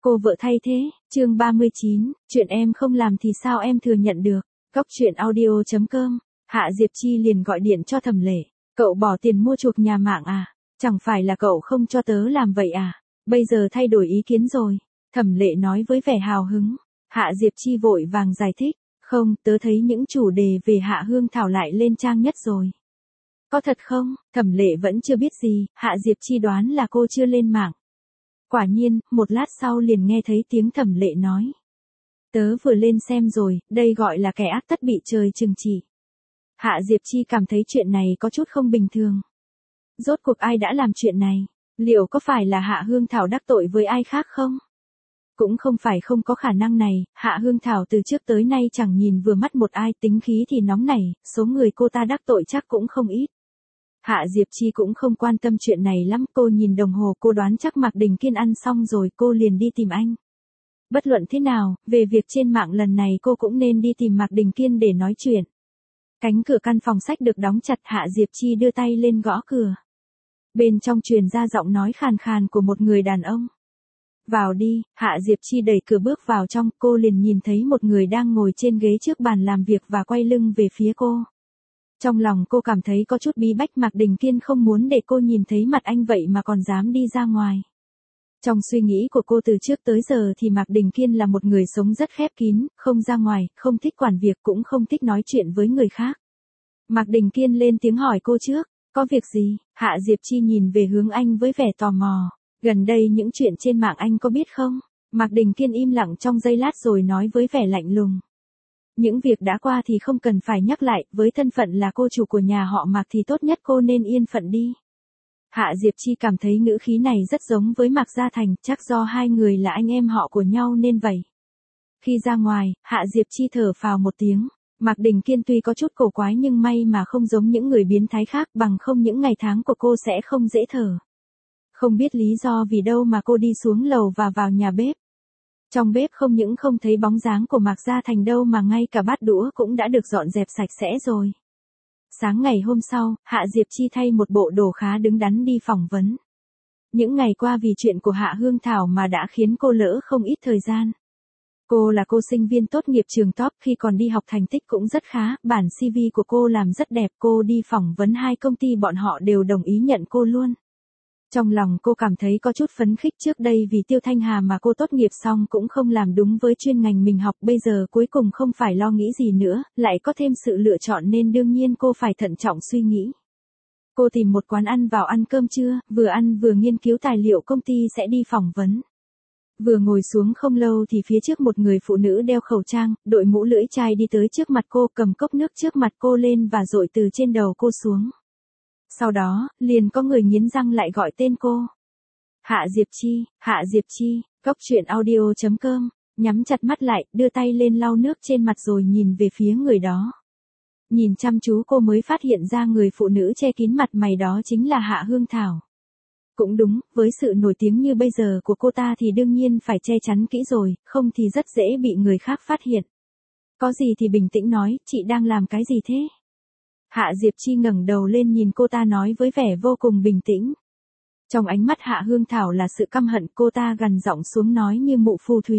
Cô vợ thay thế, chương 39, chuyện em không làm thì sao em thừa nhận được. Góc chuyện audio.com, Hạ Diệp Chi liền gọi điện cho Thẩm Lệ. Cậu bỏ tiền mua chuộc nhà mạng à? Chẳng phải là cậu không cho tớ làm vậy à? Bây giờ thay đổi ý kiến rồi. Thẩm Lệ nói với vẻ hào hứng. Hạ Diệp Chi vội vàng giải thích. Không, tớ thấy những chủ đề về Hạ Hương Thảo lại lên trang nhất rồi. Có thật không? Thẩm Lệ vẫn chưa biết gì, Hạ Diệp Chi đoán là cô chưa lên mạng. Quả nhiên, một lát sau liền nghe thấy tiếng Thẩm Lệ nói. Tớ vừa lên xem rồi, đây gọi là kẻ ác tất bị trời trừng trị. Hạ Diệp Chi cảm thấy chuyện này có chút không bình thường. Rốt cuộc ai đã làm chuyện này? Liệu có phải là Hạ Hương Thảo đắc tội với ai khác không? Cũng không phải không có khả năng này, Hạ Hương Thảo từ trước tới nay chẳng nhìn vừa mắt một ai, tính khí thì nóng nảy, số người cô ta đắc tội chắc cũng không ít. Hạ Diệp Chi cũng không quan tâm chuyện này lắm, cô nhìn đồng hồ, cô đoán chắc Mạc Đình Kiên ăn xong rồi, cô liền đi tìm anh. Bất luận thế nào, về việc trên mạng lần này cô cũng nên đi tìm Mạc Đình Kiên để nói chuyện. Cánh cửa căn phòng sách được đóng chặt, Hạ Diệp Chi đưa tay lên gõ cửa. Bên trong truyền ra giọng nói khàn khàn của một người đàn ông. Vào đi, Hạ Diệp Chi đẩy cửa bước vào trong, cô liền nhìn thấy một người đang ngồi trên ghế trước bàn làm việc và quay lưng về phía cô. Trong lòng cô cảm thấy có chút bí bách, Mạc Đình Kiên không muốn để cô nhìn thấy mặt anh vậy mà còn dám đi ra ngoài. Trong suy nghĩ của cô từ trước tới giờ thì Mạc Đình Kiên là một người sống rất khép kín, không ra ngoài, không thích quản việc cũng không thích nói chuyện với người khác. Mạc Đình Kiên lên tiếng hỏi cô trước, có việc gì? Hạ Diệp Chi nhìn về hướng anh với vẻ tò mò. Gần đây những chuyện trên mạng anh có biết không? Mạc Đình Kiên im lặng trong giây lát rồi nói với vẻ lạnh lùng. Những việc đã qua thì không cần phải nhắc lại, với thân phận là cô chủ của nhà họ Mạc thì tốt nhất cô nên yên phận đi. Hạ Diệp Chi cảm thấy ngữ khí này rất giống với Mạc Gia Thành, chắc do hai người là anh em họ của nhau nên vậy. Khi ra ngoài, Hạ Diệp Chi thở phào một tiếng. Mạc Đình Kiên tuy có chút cổ quái nhưng may mà không giống những người biến thái khác, bằng không những ngày tháng của cô sẽ không dễ thở. Không biết lý do vì đâu mà cô đi xuống lầu và vào nhà bếp. Trong bếp không những không thấy bóng dáng của Mạc Gia Thành đâu mà ngay cả bát đũa cũng đã được dọn dẹp sạch sẽ rồi. Sáng ngày hôm sau, Hạ Diệp Chi thay một bộ đồ khá đứng đắn đi phỏng vấn. Những ngày qua vì chuyện của Hạ Hương Thảo mà đã khiến cô lỡ không ít thời gian. Cô là cô sinh viên tốt nghiệp trường top, khi còn đi học thành tích cũng rất khá, bản CV của cô làm rất đẹp, cô đi phỏng vấn 2 công ty bọn họ đều đồng ý nhận cô luôn. Trong lòng cô cảm thấy có chút phấn khích, trước đây vì Tiêu Thanh Hà mà cô tốt nghiệp xong cũng không làm đúng với chuyên ngành mình học, bây giờ cuối cùng không phải lo nghĩ gì nữa, lại có thêm sự lựa chọn nên đương nhiên cô phải thận trọng suy nghĩ. Cô tìm một quán ăn vào ăn cơm trưa, vừa ăn vừa nghiên cứu tài liệu công ty sẽ đi phỏng vấn. Vừa ngồi xuống không lâu thì phía trước một người phụ nữ đeo khẩu trang, đội mũ lưỡi chai đi tới trước mặt cô, cầm cốc nước trước mặt cô lên và dội từ trên đầu cô xuống. Sau đó, liền có người nghiến răng lại gọi tên cô. Hạ Diệp Chi, góc chuyện audio.com, nhắm chặt mắt lại, đưa tay lên lau nước trên mặt rồi nhìn về phía người đó. Nhìn chăm chú cô mới phát hiện ra người phụ nữ che kín mặt mày đó chính là Hạ Hương Thảo. Cũng đúng, với sự nổi tiếng như bây giờ của cô ta thì đương nhiên phải che chắn kỹ rồi, không thì rất dễ bị người khác phát hiện. Có gì thì bình tĩnh nói, chị đang làm cái gì thế? Hạ Diệp Chi ngẩng đầu lên nhìn cô ta nói với vẻ vô cùng bình tĩnh. Trong ánh mắt Hạ Hương Thảo là sự căm hận, cô ta gằn giọng xuống nói như mụ phù thủy.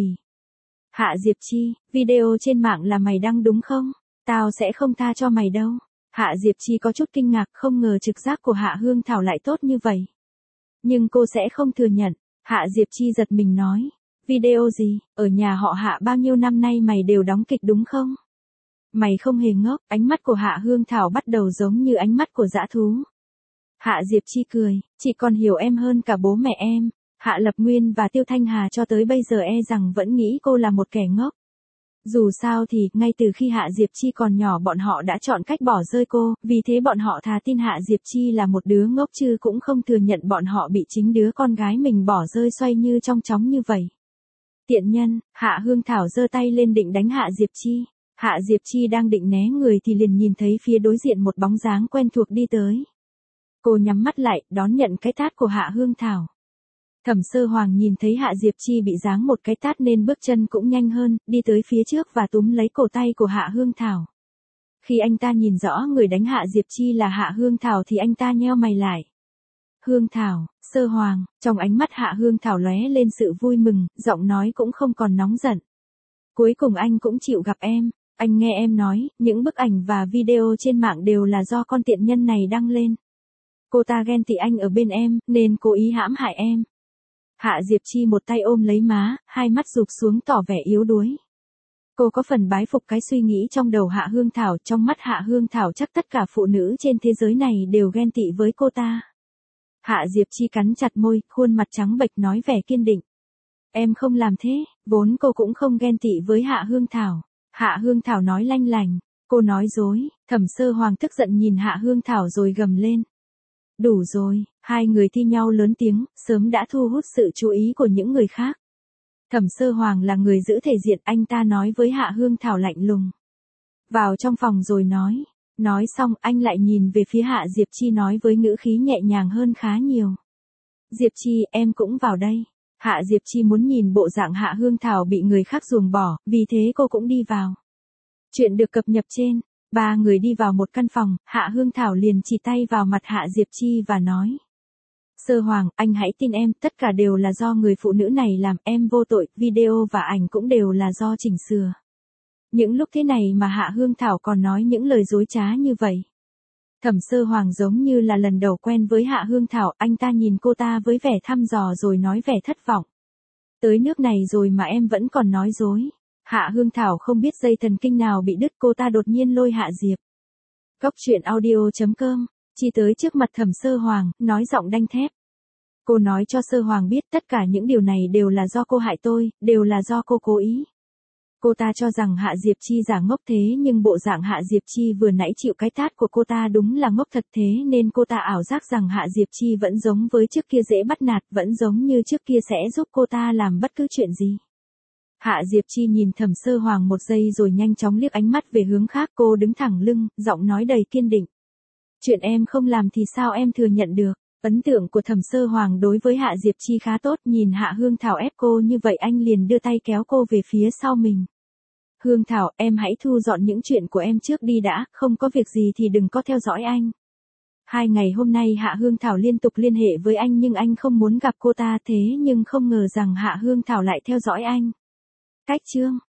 Hạ Diệp Chi, video trên mạng là mày đăng đúng không? Tao sẽ không tha cho mày đâu. Hạ Diệp Chi có chút kinh ngạc, không ngờ trực giác của Hạ Hương Thảo lại tốt như vậy. Nhưng cô sẽ không thừa nhận. Hạ Diệp Chi giật mình nói. Video gì, ở nhà họ Hạ bao nhiêu năm nay mày đều đóng kịch đúng không? Mày không hề ngốc, ánh mắt của Hạ Hương Thảo bắt đầu giống như ánh mắt của dã thú. Hạ Diệp Chi cười, chị còn hiểu em hơn cả bố mẹ em. Hạ Lập Nguyên và Tiêu Thanh Hà cho tới bây giờ e rằng vẫn nghĩ cô là một kẻ ngốc. Dù sao thì, ngay từ khi Hạ Diệp Chi còn nhỏ bọn họ đã chọn cách bỏ rơi cô, vì thế bọn họ thà tin Hạ Diệp Chi là một đứa ngốc chứ cũng không thừa nhận bọn họ bị chính đứa con gái mình bỏ rơi xoay như trong chóng như vậy. Tiện nhân, Hạ Hương Thảo giơ tay lên định đánh Hạ Diệp Chi. Hạ Diệp Chi đang định né người thì liền nhìn thấy phía đối diện một bóng dáng quen thuộc đi tới. Cô nhắm mắt lại, đón nhận cái tát của Hạ Hương Thảo. Thẩm Sơ Hoàng nhìn thấy Hạ Diệp Chi bị giáng một cái tát nên bước chân cũng nhanh hơn, đi tới phía trước và túm lấy cổ tay của Hạ Hương Thảo. Khi anh ta nhìn rõ người đánh Hạ Diệp Chi là Hạ Hương Thảo thì anh ta nheo mày lại. Hương Thảo, Sơ Hoàng, trong ánh mắt Hạ Hương Thảo lóe lên sự vui mừng, giọng nói cũng không còn nóng giận. Cuối cùng anh cũng chịu gặp em, anh nghe em nói, những bức ảnh và video trên mạng đều là do con tiện nhân này đăng lên. Cô ta ghen tị anh ở bên em, nên cố ý hãm hại em. Hạ Diệp Chi một tay ôm lấy má, hai mắt rụp xuống tỏ vẻ yếu đuối. Cô có phần bái phục cái suy nghĩ trong đầu Hạ Hương Thảo, trong mắt Hạ Hương Thảo chắc tất cả phụ nữ trên thế giới này đều ghen tị với cô ta. Hạ Diệp Chi cắn chặt môi, khuôn mặt trắng bệch nói vẻ kiên định. Em không làm thế, vốn cô cũng không ghen tị với Hạ Hương Thảo. Hạ Hương Thảo nói lanh lành, cô nói dối, Thẩm Sơ Hoàng tức giận nhìn Hạ Hương Thảo rồi gầm lên. Đủ rồi, hai người thi nhau lớn tiếng, sớm đã thu hút sự chú ý của những người khác. Thẩm Sơ Hoàng là người giữ thể diện, anh ta nói với Hạ Hương Thảo lạnh lùng. Vào trong phòng rồi nói. Nói xong anh lại nhìn về phía Hạ Diệp Chi nói với ngữ khí nhẹ nhàng hơn khá nhiều. Diệp Chi, em cũng vào đây. Hạ Diệp Chi muốn nhìn bộ dạng Hạ Hương Thảo bị người khác ruồng bỏ, vì thế cô cũng đi vào. Chuyện được cập nhật trên. Ba người đi vào một căn phòng, Hạ Hương Thảo liền chỉ tay vào mặt Hạ Diệp Chi và nói. Sơ Hoàng, anh hãy tin em, tất cả đều là do người phụ nữ này làm, em vô tội, video và ảnh cũng đều là do chỉnh sửa. Những lúc thế này mà Hạ Hương Thảo còn nói những lời dối trá như vậy. Thẩm Sơ Hoàng giống như là lần đầu quen với Hạ Hương Thảo, anh ta nhìn cô ta với vẻ thăm dò rồi nói vẻ thất vọng. Tới nước này rồi mà em vẫn còn nói dối. Hạ Hương Thảo không biết dây thần kinh nào bị đứt, cô ta đột nhiên lôi Hạ Diệp. Cóc truyện audio.com, Chi tới trước mặt Thẩm Sơ Hoàng, nói giọng đanh thép. Cô nói cho Sơ Hoàng biết tất cả những điều này đều là do cô hại tôi, đều là do cô cố ý. Cô ta cho rằng Hạ Diệp Chi giả ngốc thế nhưng bộ dạng Hạ Diệp Chi vừa nãy chịu cái tát của cô ta đúng là ngốc thật, thế nên cô ta ảo giác rằng Hạ Diệp Chi vẫn giống với trước kia dễ bắt nạt, vẫn giống như trước kia sẽ giúp cô ta làm bất cứ chuyện gì. Hạ Diệp Chi nhìn Thẩm Sơ Hoàng một giây rồi nhanh chóng liếc ánh mắt về hướng khác, cô đứng thẳng lưng, giọng nói đầy kiên định. Chuyện em không làm thì sao em thừa nhận được? Ấn tượng của Thẩm Sơ Hoàng đối với Hạ Diệp Chi khá tốt, nhìn Hạ Hương Thảo ép cô như vậy anh liền đưa tay kéo cô về phía sau mình. Hương Thảo, em hãy thu dọn những chuyện của em trước đi đã, không có việc gì thì đừng có theo dõi anh. 2 ngày hôm nay Hạ Hương Thảo liên tục liên hệ với anh nhưng anh không muốn gặp cô ta, thế nhưng không ngờ rằng Hạ Hương Thảo lại theo dõi anh. Cách chương